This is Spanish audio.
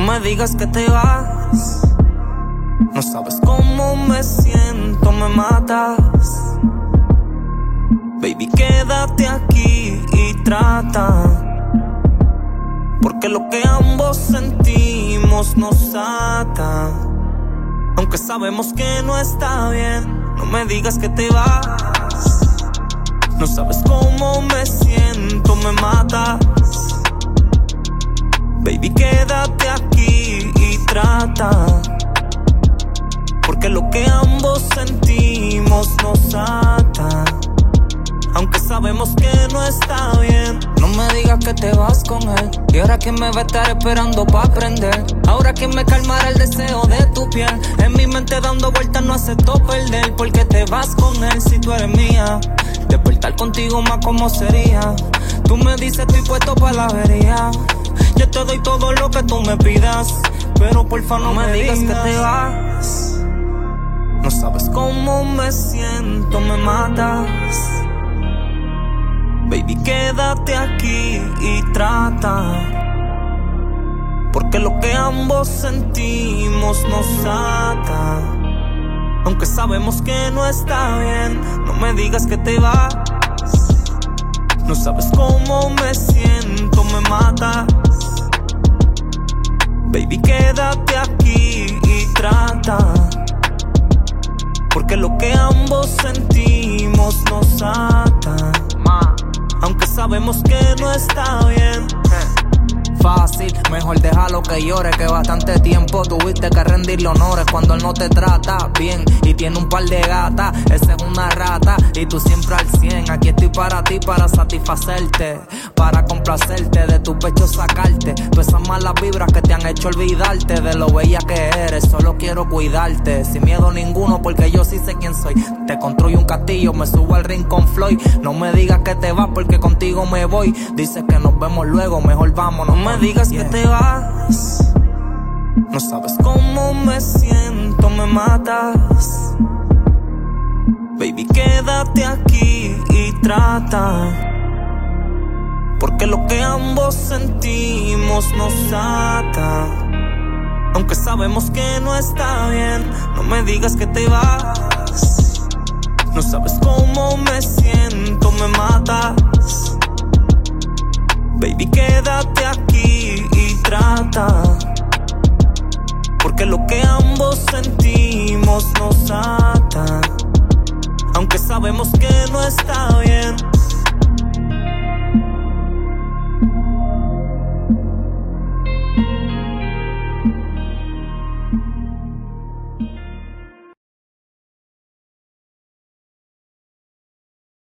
me digas que te vas. No sabes cómo me siento, me matas. Baby, quédate aquí y trata. Porque lo que ambos sentimos nos ata. Aunque sabemos que no está bien, no me digas que te vas. No sabes cómo me siento, me matas. Baby, quédate aquí y trata. Porque lo que ambos sentimos nos ata. Aunque sabemos que no está bien, no me digas que te vas con él. Y ahora quién me va a estar esperando pa' aprender. Ahora quién me calmará el deseo de tu piel. En mi mente dando vueltas no acepto perder. Porque te vas con él si tú eres mía. Despertar contigo más como sería. Tú me dices estoy puesto pa' la avería. Yo te doy todo lo que tú me pidas, pero porfa no me digas que te vas. No sabes cómo me siento, me matas. Baby, quédate aquí y trata. Porque lo que ambos sentimos nos ata. Aunque sabemos que no está bien, no me digas que te vas. No sabes cómo me siento, me matas. Baby, quédate aquí y trata. Porque lo que ambos sentimos nos ata. Aunque sabemos que no está bien. Fácil, mejor déjalo que llore, que bastante tiempo tuviste que rendirle honores cuando él no te trata bien y tiene un par de gatas. Esa es una rata y tú siempre al 100. Aquí estoy para ti, para satisfacerte, para complacerte, de tu pecho sacarte todas esas malas vibras que te han hecho olvidarte de lo bella que eres. Solo quiero cuidarte, sin miedo ninguno, porque yo sí sé quién soy. Te construyo un castillo, me subo al ring con Floyd. No me digas que te vas porque contigo me voy. Dices que nos vemos luego, mejor vámonos. No me digas que te vas. No sabes cómo me siento, me matas. Baby, quédate aquí y trata. Porque lo que ambos sentimos nos ata. Aunque sabemos que no está bien, no me digas que te vas. No sabes cómo me siento, me matas. Baby, quédate aquí y trata. Porque lo que ambos sentimos nos ata. Aunque sabemos que no está bien.